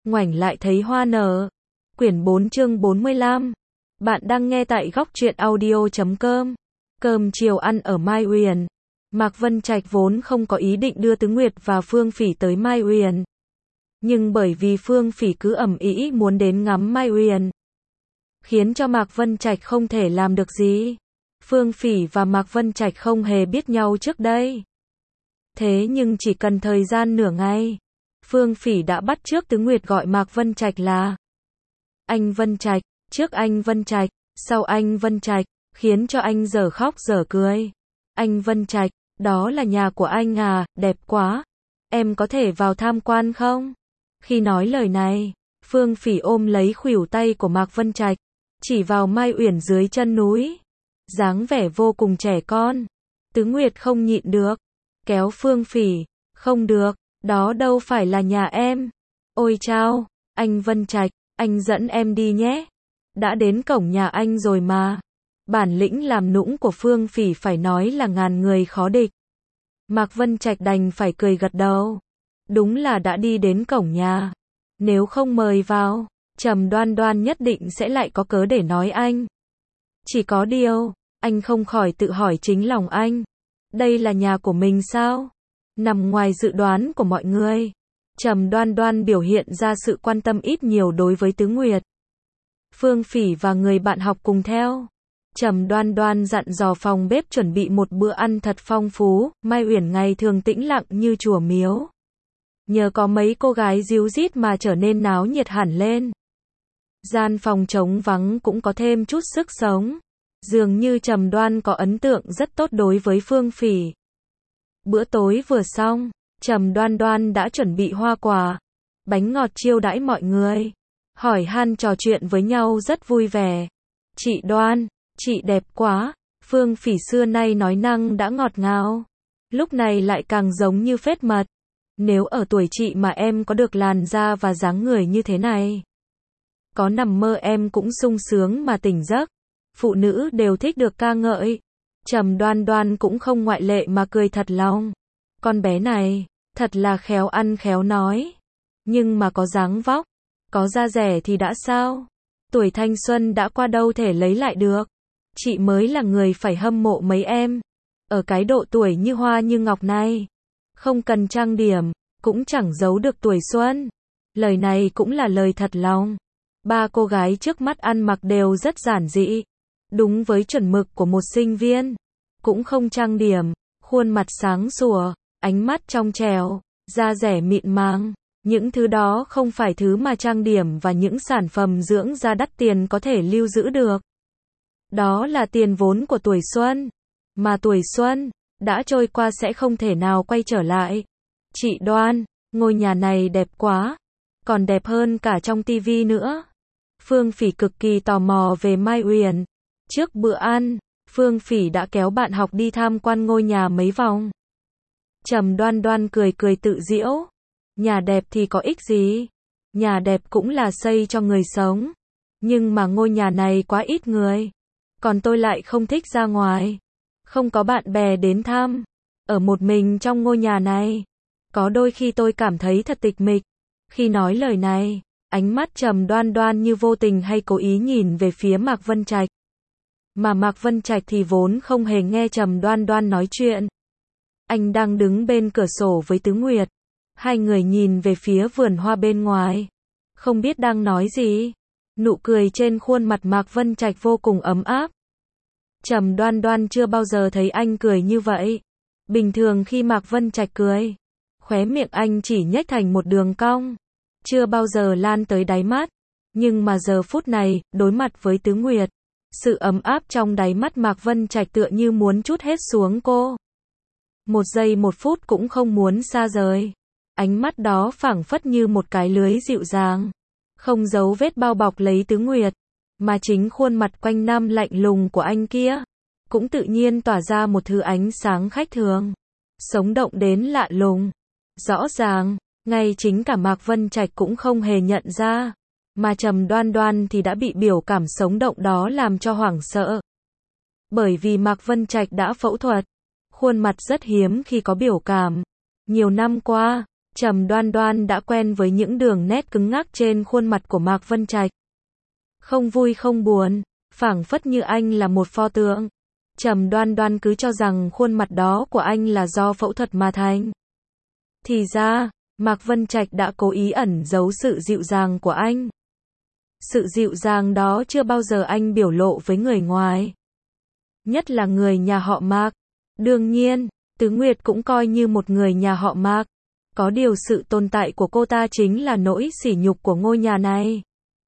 ngoảnh lại thấy hoa nở. Quyển 4 chương 45. Bạn đang nghe tại góc truyện audio.com. Cơm chiều ăn ở Mai Uyển. Mạc Vân Trạch vốn không có ý định đưa Tứ Nguyệt và Phương Phỉ tới Mai Uyển. Nhưng bởi vì Phương Phỉ cứ ầm ĩ muốn đến ngắm Mai Uyển, khiến cho Mạc Vân Trạch không thể làm được gì. Phương Phỉ và Mạc Vân Trạch không hề biết nhau trước đây. Thế nhưng chỉ cần thời gian nửa ngày, Phương Phỉ đã bắt chước Tứ Nguyệt gọi Mạc Vân Trạch là anh Vân Trạch, trước anh Vân Trạch, sau anh Vân Trạch, khiến cho anh dở khóc dở cười. Anh Vân Trạch, đó là nhà của anh à, đẹp quá. Em có thể vào tham quan không? Khi nói lời này, Phương Phỉ ôm lấy khuỷu tay của Mạc Vân Trạch, chỉ vào Mai Uyển dưới chân núi. Dáng vẻ vô cùng trẻ con. Tứ Nguyệt không nhịn được, kéo Phương Phỉ, không được, đó đâu phải là nhà em. Ôi chao, anh Vân Trạch, anh dẫn em đi nhé. Đã đến cổng nhà anh rồi mà. Bản lĩnh làm nũng của Phương Phỉ phải nói là ngàn người khó địch. Mạc Vân Trạch đành phải cười gật đầu. Đúng là đã đi đến cổng nhà. Nếu không mời vào, Trầm Đoan Đoan nhất định sẽ lại có cớ để nói anh. Chỉ có điều, anh không khỏi tự hỏi chính lòng anh. Đây là nhà của mình sao? Nằm ngoài dự đoán của mọi người. Trầm Đoan Đoan biểu hiện ra sự quan tâm ít nhiều đối với Tứ Nguyệt. Phương Phỉ và người bạn học cùng theo. Trầm Đoan Đoan dặn dò phòng bếp chuẩn bị một bữa ăn thật phong phú. Mai Uyển ngày thường tĩnh lặng như chùa miếu. Nhờ có mấy cô gái díu dít mà trở nên náo nhiệt hẳn lên. Gian phòng trống vắng cũng có thêm chút sức sống. Dường như Trầm Đoan có ấn tượng rất tốt đối với Phương Phỉ. Bữa tối vừa xong, Trầm Đoan Đoan đã chuẩn bị hoa quả, bánh ngọt chiêu đãi mọi người. Hỏi han trò chuyện với nhau rất vui vẻ. Chị Đoan, chị đẹp quá. Phương Phỉ xưa nay nói năng đã ngọt ngào, lúc này lại càng giống như phết mật. Nếu ở tuổi chị mà em có được làn da và dáng người như thế này, có nằm mơ em cũng sung sướng mà tỉnh giấc. Phụ nữ đều thích được ca ngợi. Trầm Đoan Đoan cũng không ngoại lệ mà cười thật lòng. Con bé này, thật là khéo ăn khéo nói. Nhưng mà có dáng vóc, có da rẻ thì đã sao? Tuổi thanh xuân đã qua đâu thể lấy lại được. Chị mới là người phải hâm mộ mấy em. Ở cái độ tuổi như hoa như ngọc này, không cần trang điểm, cũng chẳng giấu được tuổi xuân. Lời này cũng là lời thật lòng. Ba cô gái trước mắt ăn mặc đều rất giản dị. Đúng với chuẩn mực của một sinh viên. Cũng không trang điểm, khuôn mặt sáng sủa, ánh mắt trong trẻo, da dẻ mịn màng. Những thứ đó không phải thứ mà trang điểm và những sản phẩm dưỡng da đắt tiền có thể lưu giữ được. Đó là tiền vốn của tuổi xuân. Mà tuổi xuân đã trôi qua sẽ không thể nào quay trở lại. Chị Đoan, ngôi nhà này đẹp quá. Còn đẹp hơn cả trong tivi nữa. Phương Phỉ cực kỳ tò mò về Mai Uyển. Trước bữa ăn, Phương Phỉ đã kéo bạn học đi tham quan ngôi nhà mấy vòng. Trầm Đoan Đoan cười cười tự giễu. Nhà đẹp thì có ích gì? Nhà đẹp cũng là xây cho người sống. Nhưng mà ngôi nhà này quá ít người. Còn tôi lại không thích ra ngoài. Không có bạn bè đến thăm. Ở một mình trong ngôi nhà này. Có đôi khi tôi cảm thấy thật tịch mịch. Khi nói lời này, ánh mắt Trầm Đoan Đoan như vô tình hay cố ý nhìn về phía Mạc Vân Trạch. Mà Mạc Vân Trạch thì vốn không hề nghe Trầm Đoan Đoan nói chuyện. Anh đang đứng bên cửa sổ với Tứ Nguyệt. Hai người nhìn về phía vườn hoa bên ngoài. Không biết đang nói gì. Nụ cười trên khuôn mặt Mạc Vân Trạch vô cùng ấm áp. Trầm Đoan Đoan chưa bao giờ thấy anh cười như vậy. Bình thường khi Mạc Vân Trạch cười, khóe miệng anh chỉ nhếch thành một đường cong. Chưa bao giờ lan tới đáy mắt. Nhưng mà giờ phút này, đối mặt với Tứ Nguyệt, sự ấm áp trong đáy mắt Mạc Vân Trạch tựa như muốn trút hết xuống cô. Một giây một phút cũng không muốn xa rời. Ánh mắt đó phảng phất như một cái lưới dịu dàng, không giấu vết bao bọc lấy Tứ Nguyệt. Mà chính khuôn mặt quanh năm lạnh lùng của anh kia, cũng tự nhiên tỏa ra một thứ ánh sáng khách thường, sống động đến lạ lùng. Rõ ràng, ngay chính cả Mạc Vân Trạch cũng không hề nhận ra. Mà Trầm Đoan Đoan thì đã bị biểu cảm sống động đó làm cho hoảng sợ. Bởi vì Mạc Vân Trạch đã phẫu thuật, khuôn mặt rất hiếm khi có biểu cảm. Nhiều năm qua, Trầm Đoan Đoan đã quen với những đường nét cứng ngắc trên khuôn mặt của Mạc Vân Trạch. Không vui không buồn, phảng phất như anh là một pho tượng. Trầm Đoan Đoan cứ cho rằng khuôn mặt đó của anh là do phẫu thuật mà thành. Thì ra, Mạc Vân Trạch đã cố ý ẩn giấu sự dịu dàng của anh. Sự dịu dàng đó chưa bao giờ anh biểu lộ với người ngoài. Nhất là người nhà họ Mạc. Đương nhiên, Tứ Nguyệt cũng coi như một người nhà họ Mạc. Có điều sự tồn tại của cô ta chính là nỗi sỉ nhục của ngôi nhà này.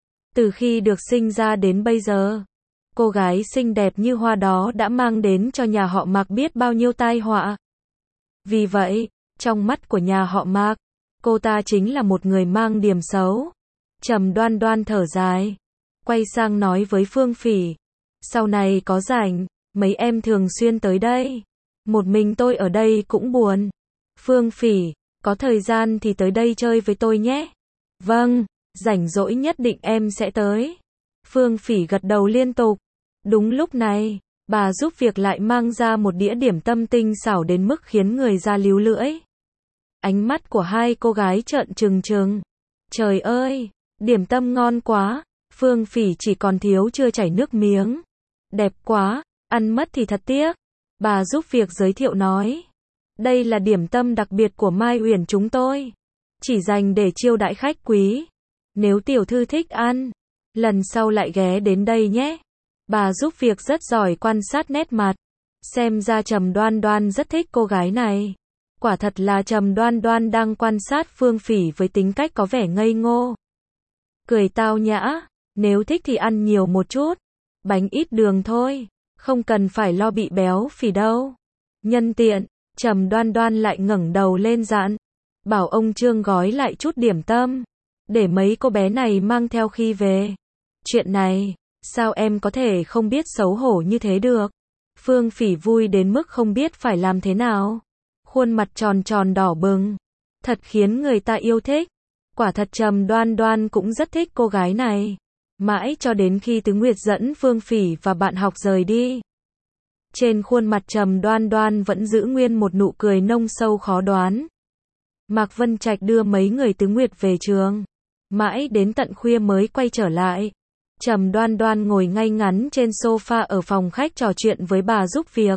Từ khi được sinh ra đến bây giờ, cô gái xinh đẹp như hoa đó đã mang đến cho nhà họ Mạc biết bao nhiêu tai họa. Vì vậy, trong mắt của nhà họ Mạc, cô ta chính là một người mang điểm xấu. Trầm Đoan Đoan thở dài, quay sang nói với Phương Phỉ, sau này có rảnh, mấy em thường xuyên tới đây. Một mình tôi ở đây cũng buồn. Phương Phỉ, có thời gian thì tới đây chơi với tôi nhé. Vâng, rảnh rỗi nhất định em sẽ tới. Phương Phỉ gật đầu liên tục. Đúng lúc này, bà giúp việc lại mang ra một đĩa điểm tâm tinh xảo đến mức khiến người ra líu lưỡi. Ánh mắt của hai cô gái trợn trừng trừng. Trời ơi, điểm tâm ngon quá. Phương Phỉ chỉ còn thiếu chưa chảy nước miếng. Đẹp quá, ăn mất thì thật tiếc. Bà giúp việc giới thiệu nói. Đây là điểm tâm đặc biệt của Mai Uyển chúng tôi. Chỉ dành để chiêu đãi khách quý. Nếu tiểu thư thích ăn, lần sau lại ghé đến đây nhé. Bà giúp việc rất giỏi quan sát nét mặt. Xem ra Trầm Đoan Đoan rất thích cô gái này. Quả thật là Trầm Đoan Đoan đang quan sát Phương Phỉ với tính cách có vẻ ngây ngô. Cười tao nhã, nếu thích thì ăn nhiều một chút. Bánh ít đường thôi, không cần phải lo bị béo phì đâu. Nhân tiện, Trầm Đoan Đoan lại ngẩng đầu lên dặn, bảo ông Trương gói lại chút điểm tâm, để mấy cô bé này mang theo khi về. Chuyện này, sao em có thể không biết xấu hổ như thế được? Phương Phỉ vui đến mức không biết phải làm thế nào. Khuôn mặt tròn tròn đỏ bừng, thật khiến người ta yêu thích. Quả thật Trầm Đoan Đoan cũng rất thích cô gái này. Mãi cho đến khi Tứ Nguyệt dẫn Phương Phỉ và bạn học rời đi. Trên khuôn mặt Trầm Đoan Đoan vẫn giữ nguyên một nụ cười nông sâu khó đoán. Mạc Vân Trạch đưa mấy người Tứ Nguyệt về trường. Mãi đến tận khuya mới quay trở lại. Trầm Đoan Đoan ngồi ngay ngắn trên sofa ở phòng khách trò chuyện với bà giúp việc.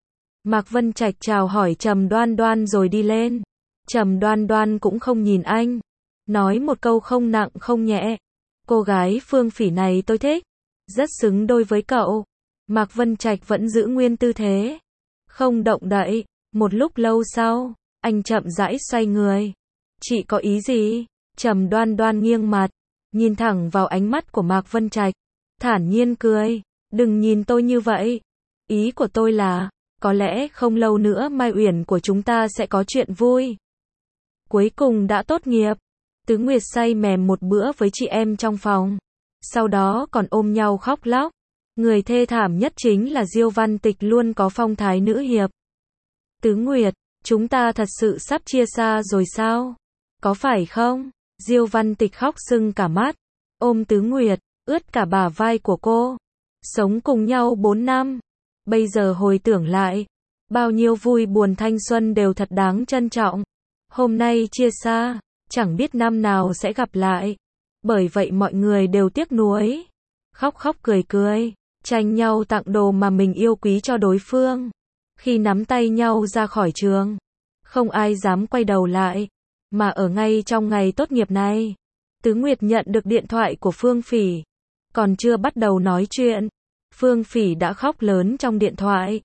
Mạc Vân Trạch chào hỏi Trầm Đoan Đoan rồi đi lên. Trầm Đoan Đoan cũng không nhìn anh. Nói một câu không nặng không nhẹ. Cô gái Phương Phỉ này tôi thích. Rất xứng đôi với cậu. Mạc Vân Trạch vẫn giữ nguyên tư thế. Không động đậy. Một lúc lâu sau, anh chậm rãi xoay người. Chị có ý gì? Trầm Đoan Đoan nghiêng mặt. Nhìn thẳng vào ánh mắt của Mạc Vân Trạch. Thản nhiên cười. Đừng nhìn tôi như vậy. Ý của tôi là, có lẽ không lâu nữa Mai Uyển của chúng ta sẽ có chuyện vui. Cuối cùng đã tốt nghiệp. Tứ Nguyệt say mềm một bữa với chị em trong phòng. Sau đó còn ôm nhau khóc lóc. Người thê thảm nhất chính là Diêu Văn Tịch luôn có phong thái nữ hiệp. Tứ Nguyệt, chúng ta thật sự sắp chia xa rồi sao? Có phải không? Diêu Văn Tịch khóc sưng cả mắt. Ôm Tứ Nguyệt, ướt cả bả vai của cô. Sống cùng nhau 4 năm. Bây giờ hồi tưởng lại, bao nhiêu vui buồn thanh xuân đều thật đáng trân trọng. Hôm nay chia xa, chẳng biết năm nào sẽ gặp lại. Bởi vậy mọi người đều tiếc nuối. Khóc khóc cười cười, tranh nhau tặng đồ mà mình yêu quý cho đối phương. Khi nắm tay nhau ra khỏi trường, không ai dám quay đầu lại. Mà ở ngay trong ngày tốt nghiệp này, Tứ Nguyệt nhận được điện thoại của Phương Phỉ. Còn chưa bắt đầu nói chuyện, Phương Phỉ đã khóc lớn trong điện thoại.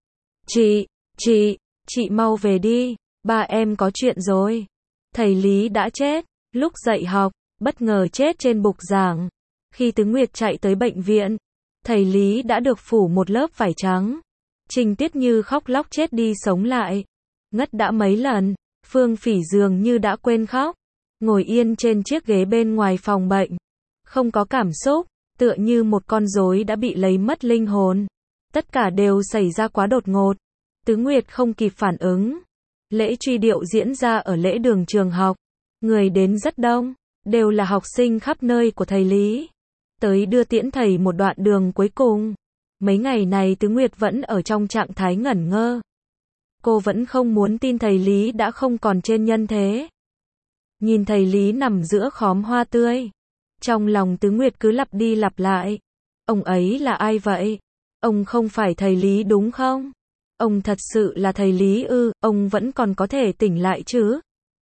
Chị mau về đi, ba em có chuyện rồi. Thầy Lý đã chết, lúc dạy học, bất ngờ chết trên bục giảng. Khi Tứ Nguyệt chạy tới bệnh viện, thầy Lý đã được phủ một lớp vải trắng. Trình Tiết Như khóc lóc chết đi sống lại. Ngất đã mấy lần, Phương Phỉ dường như đã quên khóc. Ngồi yên trên chiếc ghế bên ngoài phòng bệnh. Không có cảm xúc, tựa như một con rối đã bị lấy mất linh hồn. Tất cả đều xảy ra quá đột ngột. Tứ Nguyệt không kịp phản ứng. Lễ truy điệu diễn ra ở lễ đường trường học. Người đến rất đông, đều là học sinh khắp nơi của thầy Lý. Tới đưa tiễn thầy một đoạn đường cuối cùng. Mấy ngày này Tứ Nguyệt vẫn ở trong trạng thái ngẩn ngơ. Cô vẫn không muốn tin thầy Lý đã không còn trên nhân thế. Nhìn thầy Lý nằm giữa khóm hoa tươi. Trong lòng Tứ Nguyệt cứ lặp đi lặp lại. Ông ấy là ai vậy? Ông không phải thầy Lý đúng không? Ông thật sự là thầy Lý ư? Ông vẫn còn có thể tỉnh lại chứ?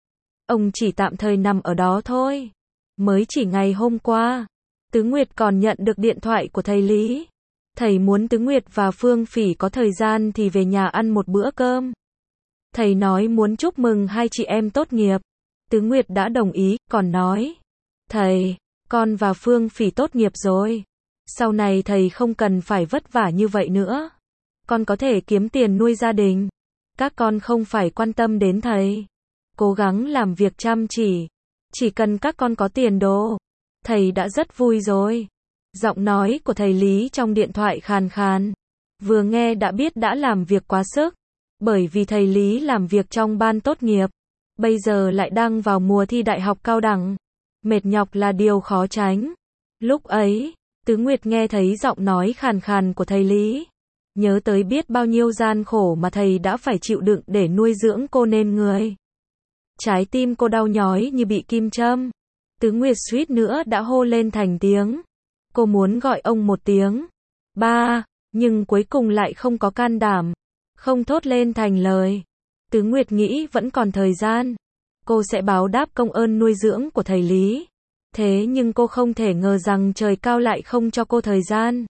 Ông chỉ tạm thời nằm ở đó thôi. Mới chỉ ngày hôm qua, Tứ Nguyệt còn nhận được điện thoại của thầy Lý. Thầy muốn Tứ Nguyệt và Phương Phỉ có thời gian thì về nhà ăn một bữa cơm. Thầy nói muốn chúc mừng hai chị em tốt nghiệp. Tứ Nguyệt đã đồng ý, còn nói: Thầy, con và Phương Phỉ tốt nghiệp rồi. Sau này thầy không cần phải vất vả như vậy nữa. Con có thể kiếm tiền nuôi gia đình. Các con không phải quan tâm đến thầy. Cố gắng làm việc chăm chỉ. Chỉ cần các con có tiền đồ, thầy đã rất vui rồi. Giọng nói của thầy Lý trong điện thoại khàn khàn. Vừa nghe đã biết đã làm việc quá sức. Bởi vì thầy Lý làm việc trong ban tốt nghiệp. Bây giờ lại đang vào mùa thi đại học cao đẳng. Mệt nhọc là điều khó tránh. Lúc ấy, Tứ Nguyệt nghe thấy giọng nói khàn khàn của thầy Lý. Nhớ tới biết bao nhiêu gian khổ mà thầy đã phải chịu đựng để nuôi dưỡng cô nên người. Trái tim cô đau nhói như bị kim châm. Tứ Nguyệt suýt nữa đã hô lên thành tiếng. Cô muốn gọi ông một tiếng ba, nhưng cuối cùng lại không có can đảm. Không thốt lên thành lời. Tứ Nguyệt nghĩ vẫn còn thời gian. Cô sẽ báo đáp công ơn nuôi dưỡng của thầy Lý. Thế nhưng cô không thể ngờ rằng trời cao lại không cho cô thời gian.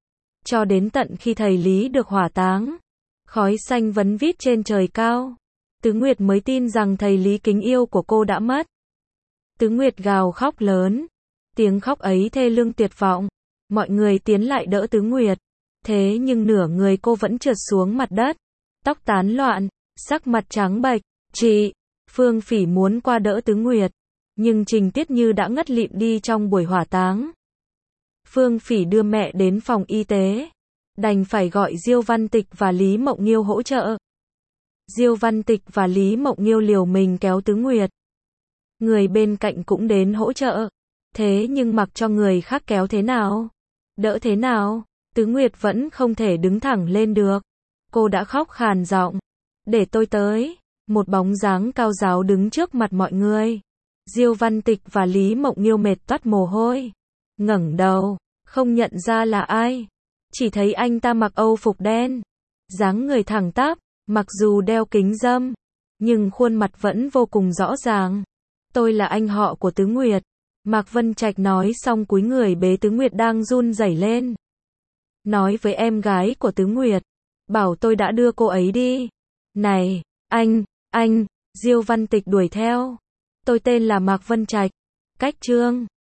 Cho đến tận khi thầy Lý được hỏa táng, khói xanh vấn vít trên trời cao, Tứ Nguyệt mới tin rằng thầy Lý kính yêu của cô đã mất. Tứ Nguyệt gào khóc lớn. Tiếng khóc ấy thê lương tuyệt vọng. Mọi người tiến lại đỡ Tứ Nguyệt. Thế nhưng nửa người cô vẫn trượt xuống mặt đất. Tóc tán loạn, sắc mặt trắng bệch. Chị, Phương Phỉ muốn qua đỡ Tứ Nguyệt. Nhưng Trình Tiết Như đã ngất lịm đi trong buổi hỏa táng. Phương Phỉ đưa mẹ đến phòng y tế. Đành phải gọi Diêu Văn Tịch và Lý Mộng Nghiêu hỗ trợ. Diêu Văn Tịch và Lý Mộng Nghiêu liều mình kéo Tứ Nguyệt. Người bên cạnh cũng đến hỗ trợ. Thế nhưng mặc cho người khác kéo thế nào, đỡ thế nào, Tứ Nguyệt vẫn không thể đứng thẳng lên được. Cô đã khóc khàn giọng. Để tôi tới. Một bóng dáng cao ráo đứng trước mặt mọi người. Diêu Văn Tịch và Lý Mộng Nghiêu mệt toát mồ hôi. Ngẩng đầu, không nhận ra là ai. Chỉ thấy anh ta mặc âu phục đen. Dáng người thẳng tắp, mặc dù đeo kính râm, nhưng khuôn mặt vẫn vô cùng rõ ràng. Tôi là anh họ của Tứ Nguyệt. Mạc Vân Trạch nói xong cúi người bế Tứ Nguyệt đang run rẩy lên. Nói với em gái của Tứ Nguyệt. Bảo tôi đã đưa cô ấy đi. Này, anh, Diêu Văn Tịch đuổi theo. Tôi tên là Mạc Vân Trạch. Cách chương